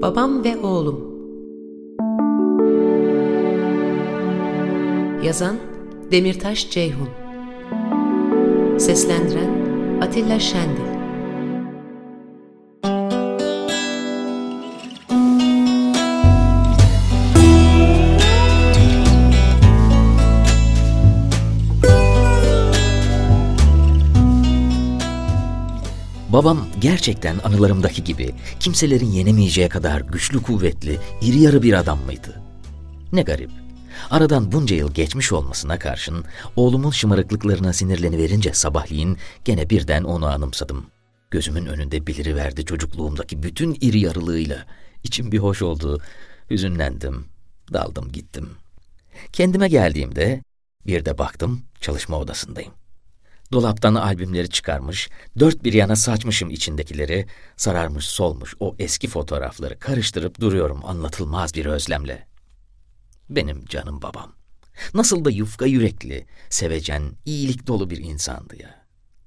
Babam ve oğlum. Yazan Demirtaş Ceyhun. Seslendiren Atilla Şendil. Babam gerçekten anılarımdaki gibi kimselerin yenemeyeceği kadar güçlü, kuvvetli, iri yarı bir adam mıydı? Ne garip. Aradan bunca yıl geçmiş olmasına karşın oğlumun şımarıklıklarına sinirleniverince sabahleyin gene birden onu anımsadım. Gözümün önünde beliriverdi çocukluğumdaki bütün iri yarılığıyla. İçim bir hoş oldu. Hüzünlendim. Daldım gittim. Kendime geldiğimde bir de baktım çalışma odasındayım. Dolaptan albümleri çıkarmış, dört bir yana saçmışım içindekileri, sararmış solmuş o eski fotoğrafları karıştırıp duruyorum anlatılmaz bir özlemle. Benim canım babam. Nasıl da yufka yürekli, sevecen, iyilik dolu bir insandı ya.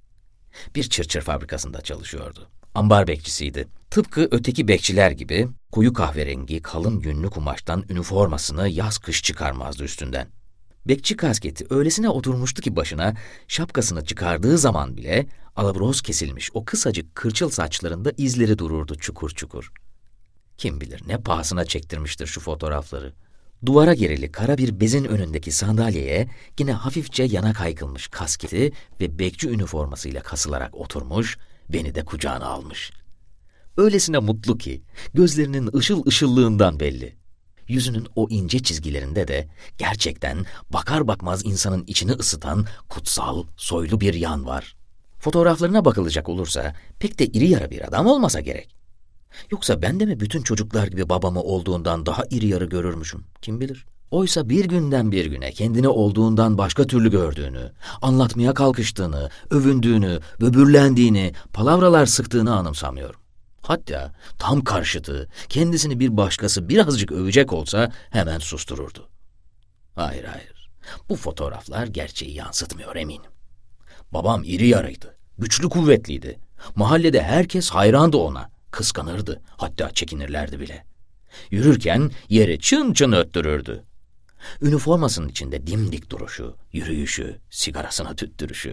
Bir çırçır fabrikasında çalışıyordu. Ambar bekçisiydi. Tıpkı öteki bekçiler gibi koyu kahverengi kalın yünlü kumaştan üniformasını yaz kış çıkarmazdı üstünden. Bekçi kasketi öylesine oturmuştu ki başına, şapkasını çıkardığı zaman bile alabroz kesilmiş o kısacık kırçıl saçlarında izleri dururdu çukur çukur. Kim bilir ne pahasına çektirmiştir şu fotoğrafları. Duvara gerili kara bir bezin önündeki sandalyeye yine hafifçe yana kaykılmış kasketi ve bekçi üniformasıyla kasılarak oturmuş, beni de kucağına almış. Öylesine mutlu ki gözlerinin ışıl ışıllığından belli. Yüzünün o ince çizgilerinde de gerçekten bakar bakmaz insanın içini ısıtan kutsal, soylu bir yan var. Fotoğraflarına bakılacak olursa pek de iri yarı bir adam olmasa gerek. Yoksa ben de mi bütün çocuklar gibi babamı olduğundan daha iri yarı görürmüşüm, kim bilir? Oysa bir günden bir güne kendini olduğundan başka türlü gördüğünü, anlatmaya kalkıştığını, övündüğünü, böbürlendiğini, palavralar sıktığını anımsamıyorum. Hatta tam karşıtı, kendisini bir başkası birazcık övecek olsa hemen sustururdu. Hayır, bu fotoğraflar gerçeği yansıtmıyor eminim. Babam iri yarıydı, güçlü kuvvetliydi. Mahallede herkes hayrandı ona, kıskanırdı, hatta çekinirlerdi bile. Yürürken yeri çın çın öttürürdü. Üniformasının içinde dimdik duruşu, yürüyüşü, sigarasına tüttürüşü.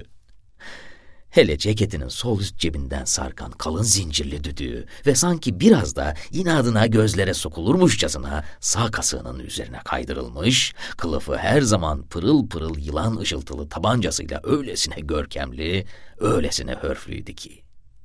Hele ceketinin sol üst cebinden sarkan kalın zincirli düdüğü ve sanki biraz da inadına gözlere sokulurmuşçasına sağ kasığının üzerine kaydırılmış, kılıfı her zaman pırıl pırıl yılan ışıltılı tabancasıyla öylesine görkemli, öylesine hörflüydü ki.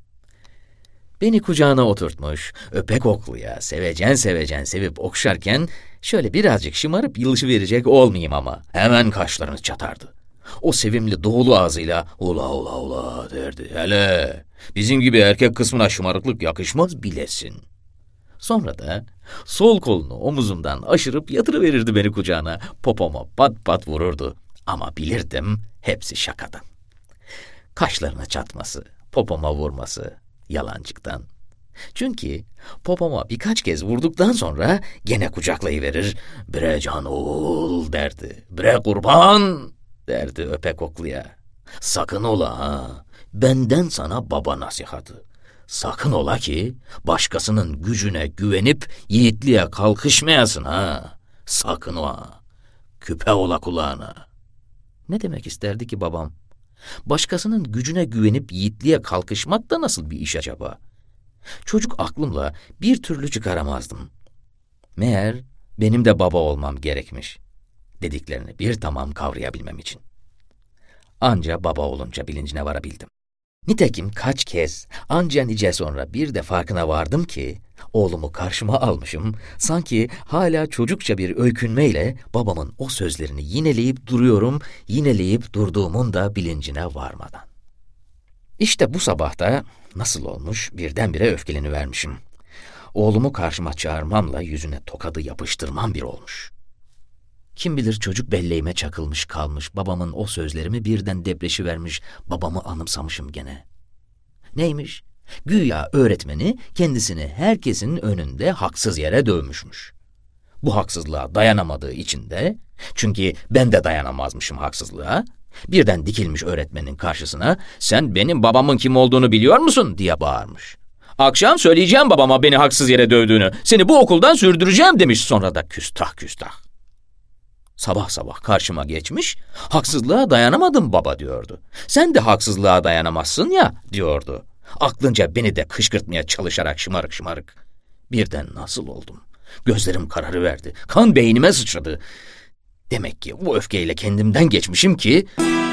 Beni kucağına oturtmuş, öpek okluya, sevecen sevip okşarken şöyle birazcık şımarıp yılışıverecek olmayayım ama hemen kaşlarını çatardı. O sevimli doğulu ağzıyla ula derdi. Hele bizim gibi erkek kısmına şımarıklık yakışmaz bilesin. Sonra da sol kolunu omuzumdan aşırıp yatırıverirdi beni kucağına. Popoma pat pat vururdu. Ama bilirdim hepsi şakadan. Kaşlarını çatması, popoma vurması yalancıktan. Çünkü popoma birkaç kez vurduktan sonra gene kucaklayıverir. Bre can oğul derdi. Bre kurban derdi öpek okluya. Sakın ola ha, benden sana baba nasihatı. Sakın ola ki başkasının gücüne güvenip yiğitliğe kalkışmayasın ha. Sakın ola, küpe ola kulağına. Ne demek isterdi ki babam? Başkasının gücüne güvenip yiğitliğe kalkışmak da nasıl bir iş acaba? Çocuk aklımla bir türlü çıkaramazdım. Meğer benim de baba olmam gerekmiş dediklerini bir tamam kavrayabilmem için. Anca baba olunca bilincine varabildim. Nitekim kaç kez, anca nice sonra bir de farkına vardım ki, oğlumu karşıma almışım, sanki hala çocukça bir öykünmeyle babamın o sözlerini yineleyip durduğumun da bilincine varmadan. İşte bu sabahta nasıl olmuş birdenbire öfkelenivermişim. Oğlumu karşıma çağırmamla yüzüne tokadı yapıştırmam bir olmuş. Kim bilir çocuk belleğime çakılmış kalmış, babamın o sözlerimi birden depreşivermiş, babamı anımsamışım gene. Neymiş? Güya öğretmeni kendisini herkesin önünde haksız yere dövmüşmüş. Bu haksızlığa dayanamadığı için de, çünkü ben de dayanamazmışım haksızlığa, birden dikilmiş öğretmenin karşısına, "Sen benim babamın kim olduğunu biliyor musun?" diye bağırmış. Akşam söyleyeceğim babama beni haksız yere dövdüğünü. Seni bu okuldan sürdüreceğim demiş, sonra da küstah küstah. Sabah sabah karşıma geçmiş, haksızlığa dayanamadım baba diyordu. Sen de haksızlığa dayanamazsın ya diyordu. Aklınca beni de kışkırtmaya çalışarak şımarık şımarık. Birden nasıl oldum? Gözlerim kararıverdi. Kan beynime sıçradı. Demek ki bu öfkeyle kendimden geçmişim ki...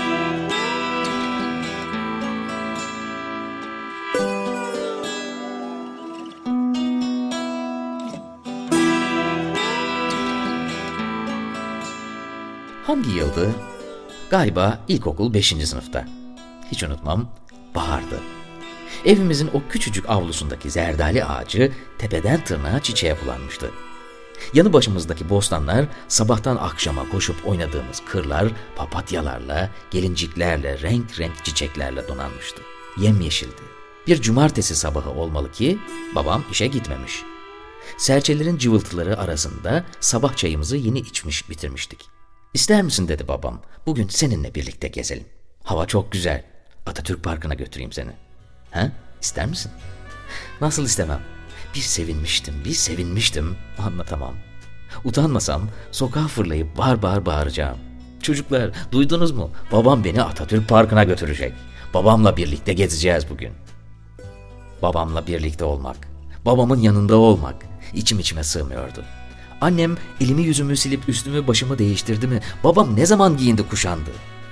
Hangi yıldı? Galiba ilkokul 5. sınıfta. Hiç unutmam, bahardı. Evimizin o küçücük avlusundaki zerdali ağacı tepeden tırnağa çiçeğe bulanmıştı. Yanı başımızdaki bostanlar sabahtan akşama koşup oynadığımız kırlar, papatyalarla, gelinciklerle, renk renk çiçeklerle donanmıştı. Yemyeşildi. Bir cumartesi sabahı olmalı ki babam işe gitmemiş. Serçelerin cıvıltıları arasında sabah çayımızı yeni içmiş bitirmiştik. İster misin dedi babam, bugün seninle birlikte gezelim. Hava çok güzel, Atatürk Parkı'na götüreyim seni. Ha? İster misin? Nasıl istemem? Bir sevinmiştim, anlatamam. Utanmasam sokağa fırlayıp bağır bağır bağıracağım. Çocuklar, duydunuz mu? Babam beni Atatürk Parkı'na götürecek. Babamla birlikte gezeceğiz bugün. Babamla birlikte olmak, babamın yanında olmak içim içime sığmıyordu. Annem elimi yüzümü silip üstümü başımı değiştirdi mi? Babam ne zaman giyindi kuşandı?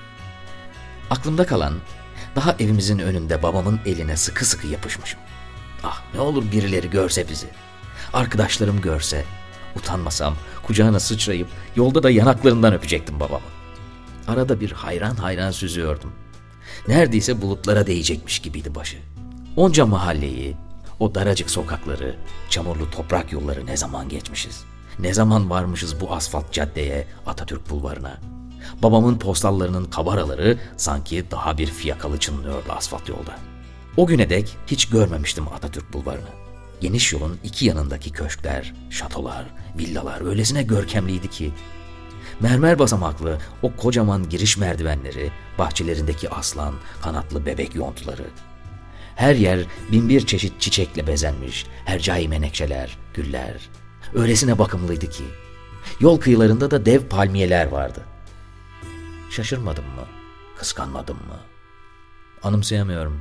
Aklımda kalan, daha evimizin önünde babamın eline sıkı sıkı yapışmışım. Ah, ne olur birileri görse bizi. Arkadaşlarım görse, utanmasam kucağına sıçrayıp yolda da yanaklarından öpecektim babamı. Arada bir hayran hayran süzüyordum. Neredeyse bulutlara değecekmiş gibiydi başı. Onca mahalleyi, o daracık sokakları, çamurlu toprak yolları ne zaman geçmişiz? Ne zaman varmışız bu asfalt caddeye, Atatürk Bulvarı'na? Babamın postallarının kabaraları sanki daha bir fiyakalı çınlıyordu asfalt yolda. O güne dek hiç görmemiştim Atatürk Bulvarı'nı. Geniş yolun iki yanındaki köşkler, şatolar, villalar öylesine görkemliydi ki. Mermer basamaklı o kocaman giriş merdivenleri, bahçelerindeki aslan, kanatlı bebek yontları. Her yer bin bir çeşit çiçekle bezenmiş, hercai menekşeler, güller. Öylesine bakımlıydı ki. Yol kıyılarında da dev palmiyeler vardı. Şaşırmadım mı? Kıskanmadım mı? Anımsayamıyorum.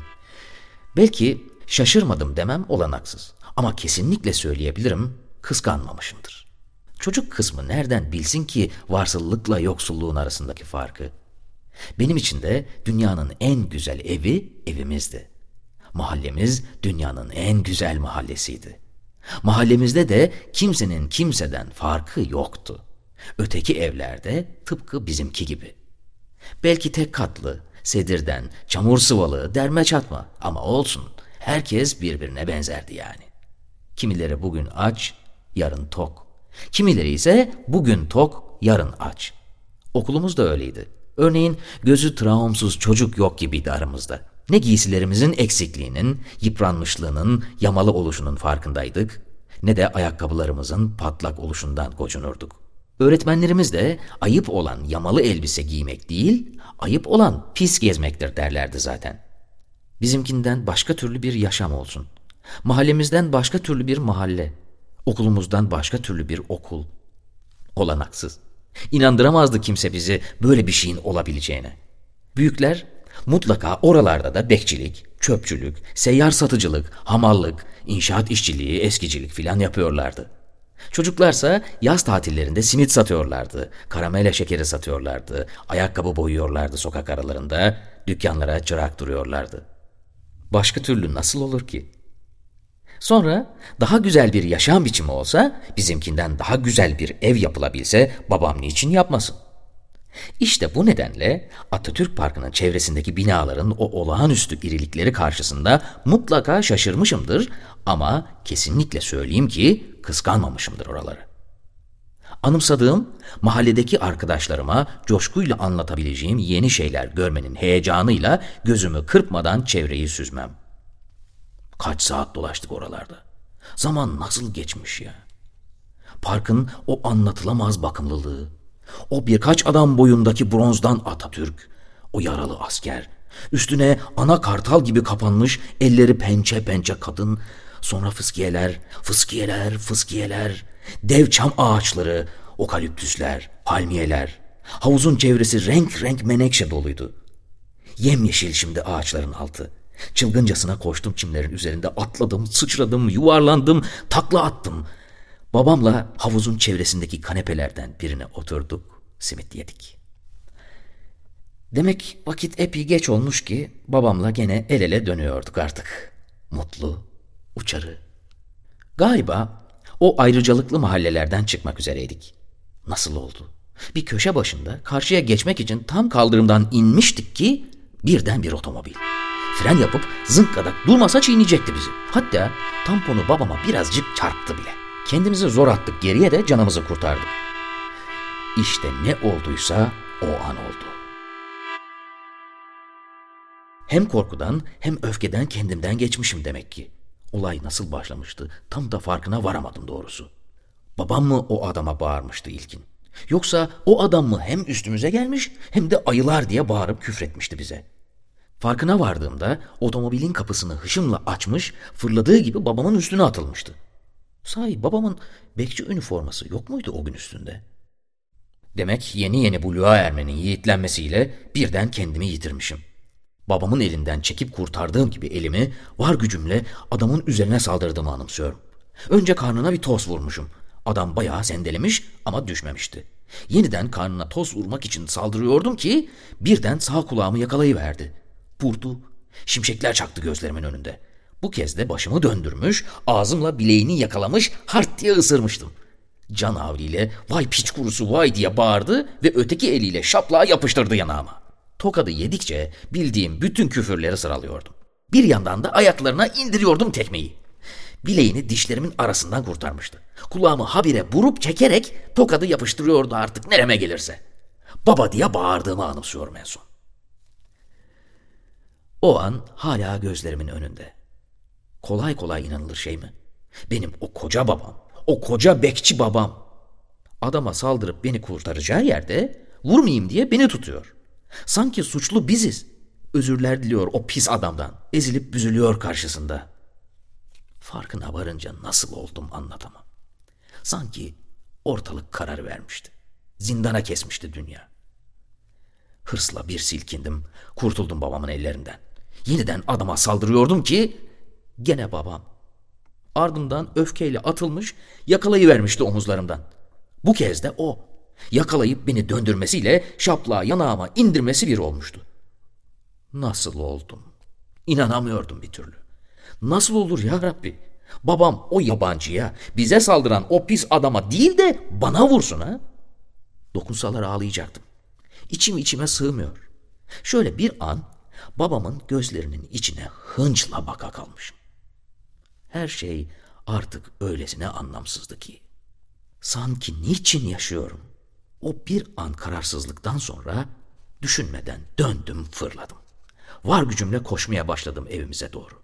Belki şaşırmadım demem olanaksız. Ama kesinlikle söyleyebilirim, kıskanmamışımdır. Çocuk kısmı nereden bilsin ki varsıllıkla yoksulluğun arasındaki farkı? Benim için de dünyanın en güzel evi evimizdi. Mahallemiz dünyanın en güzel mahallesiydi. Mahallemizde de kimsenin kimseden farkı yoktu. Öteki evlerde tıpkı bizimki gibi. Belki tek katlı, sedirden, çamur sıvalı, derme çatma ama olsun, herkes birbirine benzerdi yani. Kimileri bugün aç, yarın tok. Kimileri ise bugün tok, yarın aç. Okulumuz da öyleydi. Örneğin gözü travmsuz çocuk yok gibiydi aramızda. Ne giysilerimizin eksikliğinin, yıpranmışlığının, yamalı oluşunun farkındaydık, ne de ayakkabılarımızın patlak oluşundan gocunurduk. Öğretmenlerimiz de ayıp olan yamalı elbise giymek değil, ayıp olan pis gezmektir derlerdi zaten. Bizimkinden başka türlü bir yaşam olsun. Mahallemizden başka türlü bir mahalle. Okulumuzdan başka türlü bir okul. Olanaksız. İnandıramazdı kimse bizi böyle bir şeyin olabileceğine. Büyükler mutlaka oralarda da bekçilik, çöpçülük, seyyar satıcılık, hamallık, inşaat işçiliği, eskicilik filan yapıyorlardı. Çocuklarsa yaz tatillerinde simit satıyorlardı, karamele şekeri satıyorlardı, ayakkabı boyuyorlardı sokak aralarında, dükkanlara çırak duruyorlardı. Başka türlü nasıl olur ki? Sonra daha güzel bir yaşam biçimi olsa, bizimkinden daha güzel bir ev yapılabilse babam niçin yapmasın? İşte bu nedenle Atatürk Parkı'nın çevresindeki binaların o olağanüstü irilikleri karşısında mutlaka şaşırmışımdır ama kesinlikle söyleyeyim ki kıskanmamışımdır oraları. Anımsadığım, mahalledeki arkadaşlarıma coşkuyla anlatabileceğim yeni şeyler görmenin heyecanıyla gözümü kırpmadan çevreyi süzmem. Kaç saat dolaştık oralarda. Zaman nasıl geçmiş ya. Parkın o anlatılamaz bakımlılığı, o birkaç adam boyundaki bronzdan Atatürk, o yaralı asker, Üstüne ana kartal gibi kapanmış, elleri pençe pençe kadın, sonra fıskiyeler, fıskiyeler, fıskiyeler, dev çam ağaçları, okaliptüsler, palmiyeler. Havuzun çevresi renk renk menekşe doluydu. Yemyeşil şimdi ağaçların altı. Çılgıncasına koştum çimlerin üzerinde, atladım, sıçradım, yuvarlandım, takla attım. Babamla havuzun çevresindeki kanepelerden birine oturduk, simit yedik. Demek vakit epey geç olmuş ki babamla gene el ele dönüyorduk artık. Mutlu, uçarı. Galiba o ayrıcalıklı mahallelerden çıkmak üzereydik. Nasıl oldu? Bir köşe başında karşıya geçmek için tam kaldırımdan inmiştik ki birden bir otomobil. Fren yapıp zınkadak durmasa çiğneyecekti bizi. Hatta tamponu babama birazcık çarptı bile. Kendimizi zor attık geriye de canımızı kurtardık. İşte ne olduysa o an oldu. Hem korkudan hem öfkeden kendimden geçmişim demek ki. Olay nasıl başlamıştı tam da farkına varamadım doğrusu. Babam mı o adama bağırmıştı ilkin? Yoksa o adam mı hem üstümüze gelmiş hem de ayılar diye bağırıp küfretmişti bize? Farkına vardığımda otomobilin kapısını hışımla açmış, fırladığı gibi babamın üstüne atılmıştı. Sahi babamın bekçi üniforması yok muydu o gün üstünde? Demek yeni yeni buluğa ermenin yiğitlenmesiyle birden kendimi yitirmişim. Babamın elinden çekip kurtardığım gibi elimi var gücümle adamın üzerine saldırdığımı anımsıyorum. Önce karnına bir toz vurmuşum. Adam bayağı sendelemiş ama düşmemişti. Yeniden karnına toz vurmak için saldırıyordum ki birden sağ kulağımı yakalayıverdi. Vurdu. Şimşekler çaktı gözlerimin önünde. Bu kez de başımı döndürmüş, ağzımla bileğini yakalamış, hart diye ısırmıştım. Can havliyle vay piç kurusu vay diye bağırdı ve öteki eliyle şaplağı yapıştırdı yanağıma. Tokadı yedikçe bildiğim bütün küfürleri sıralıyordum. Bir yandan da ayaklarına indiriyordum tekmeyi. Bileğini dişlerimin arasından kurtarmıştı. Kulağımı habire vurup çekerek tokadı yapıştırıyordu artık nereme gelirse. Baba diye bağırdığımı anımsıyorum en son. O an hala gözlerimin önünde. Kolay kolay inanılır şey mi? Benim o koca babam, o koca bekçi babam. Adama saldırıp beni kurtaracağı yerde vurmayayım diye beni tutuyor. Sanki suçlu biziz. Özürler diliyor o pis adamdan. Ezilip büzülüyor karşısında. Farkına varınca nasıl oldum anlatamam. Sanki ortalık karar vermişti. Zindana kesmişti dünya. Hırsla bir silkindim. Kurtuldum babamın ellerinden. Yeniden adama saldırıyordum ki gene babam. Ardından öfkeyle atılmış yakalayıvermişti omuzlarımdan. Bu kez de o. Yakalayıp beni döndürmesiyle şaplağı yanağıma indirmesi bir olmuştu. Nasıl oldum? İnanamıyordum bir türlü. Nasıl olur ya Rabbi? Babam o yabancıya, bize saldıran o pis adama değil de bana vursun ha? Dokunsalar ağlayacaktım. İçim içime sığmıyor. Şöyle bir an babamın gözlerinin içine hınçla baka kalmışım. Her şey artık öylesine anlamsızdı ki. Sanki niçin yaşıyorum? O bir an kararsızlıktan sonra düşünmeden döndüm fırladım. Var gücümle koşmaya başladım evimize doğru.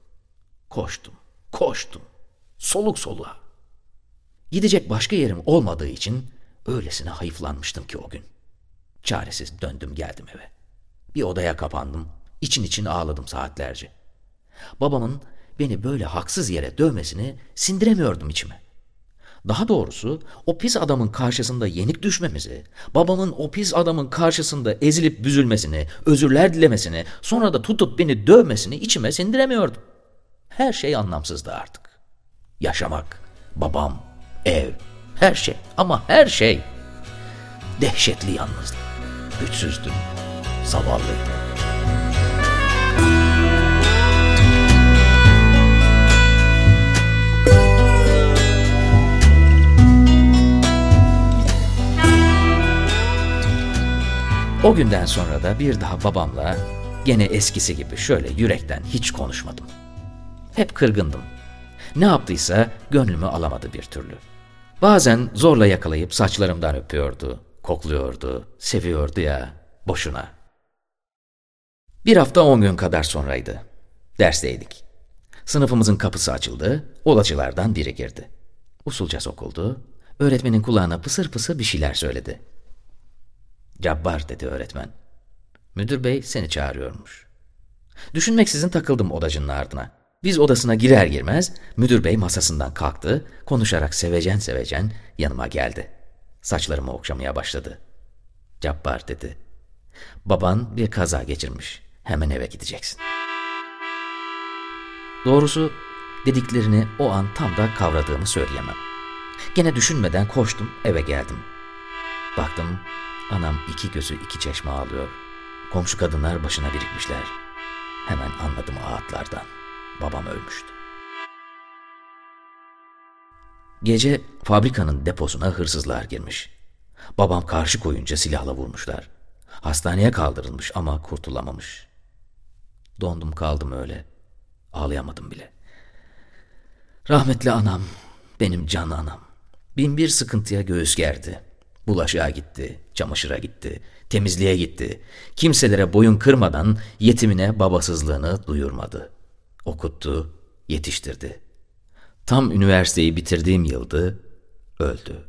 Koştum, soluk soluğa. Gidecek başka yerim olmadığı için öylesine hayıflanmıştım ki o gün. Çaresiz döndüm geldim eve. Bir odaya kapandım, için ağladım saatlerce. Babamın beni böyle haksız yere dövmesini sindiremiyordum içime. Daha doğrusu o pis adamın karşısında yenik düşmemizi, babamın o pis adamın karşısında ezilip büzülmesini, özürler dilemesini, sonra da tutup beni dövmesini içime sindiremiyordum. Her şey anlamsızdı artık. Yaşamak, babam, ev, her şey ama her şey. Dehşetli yalnızdım, güçsüzdüm, zavallıydım. O günden sonra da bir daha babamla gene eskisi gibi şöyle yürekten hiç konuşmadım. Hep kırgındım. Ne yaptıysa gönlümü alamadı bir türlü. Bazen zorla yakalayıp saçlarımdan öpüyordu, kokluyordu, seviyordu ya, boşuna. Bir hafta 10 gün kadar sonraydı. Dersteydik. Sınıfımızın kapısı açıldı, olacılardan biri girdi. Usulca sokuldu, öğretmenin kulağına pısır pısır bir şeyler söyledi. "Cabbar," dedi öğretmen. "Müdür bey seni çağırıyormuş." Düşünmeksizin takıldım odacının ardına. Biz odasına girer girmez müdür bey masasından kalktı, konuşarak sevecen sevecen yanıma geldi. Saçlarımı okşamaya başladı. Cabbar dedi. Baban bir kaza geçirmiş. Hemen eve gideceksin. Doğrusu dediklerini o an tam da kavradığımı söyleyemem. Gene düşünmeden koştum, eve geldim. Baktım anam iki gözü iki çeşme ağlıyor. Komşu kadınlar başına birikmişler. Hemen anladım ağıtlardan. Babam ölmüştü. Gece fabrikanın deposuna hırsızlar girmiş. Babam karşı koyunca silahla vurmuşlar. Hastaneye kaldırılmış ama kurtulamamış. Dondum kaldım öyle. Ağlayamadım bile. Rahmetli anam, benim can anam. Bin bir sıkıntıya göğüs gerdi. Bulaşığa gitti, çamaşıra gitti, temizliğe gitti. Kimselere boyun kırmadan yetimine babasızlığını duyurmadı. Okuttu, yetiştirdi. Tam üniversiteyi bitirdiğim yıldı, öldü.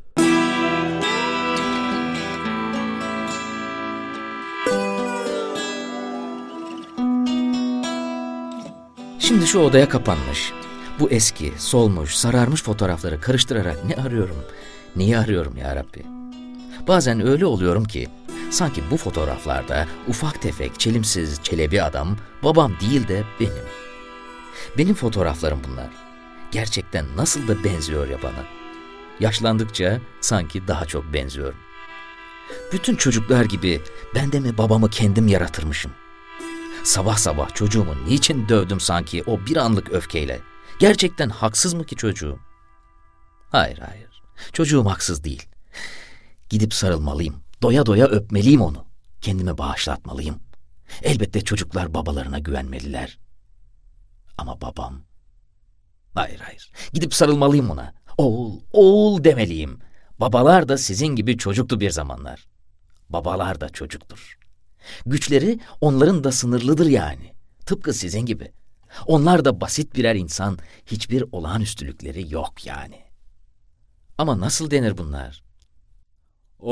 Şimdi şu odaya kapanmış, bu eski, solmuş, sararmış fotoğrafları karıştırarak ne arıyorum, neyi arıyorum ya Rabbi? Bazen öyle oluyorum ki, sanki bu fotoğraflarda ufak tefek, çelimsiz, çelebi adam babam değil de benim. Benim fotoğraflarım bunlar. Gerçekten nasıl da benziyor ya bana. Yaşlandıkça sanki daha çok benziyorum. Bütün çocuklar gibi ben de mi babamı kendim yaratırmışım? Sabah sabah çocuğumu niçin dövdüm sanki o bir anlık öfkeyle? Gerçekten haksız mı ki çocuğum? Hayır. Çocuğum haksız değil. Gidip sarılmalıyım. Doya doya öpmeliyim onu. Kendimi bağışlatmalıyım. Elbette çocuklar babalarına güvenmeliler. Ama babam... Hayır. Gidip sarılmalıyım ona. Oğul demeliyim. Babalar da sizin gibi çocuktu bir zamanlar. Babalar da çocuktur. Güçleri onların da sınırlıdır yani. Tıpkı sizin gibi. Onlar da basit birer insan, hiçbir olağanüstülükleri yok yani. Ama nasıl denir bunlar?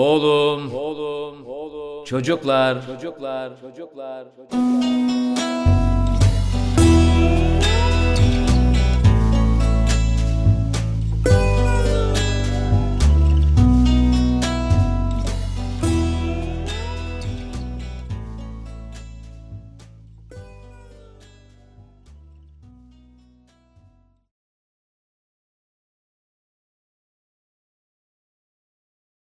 Oğlum, çocuklar.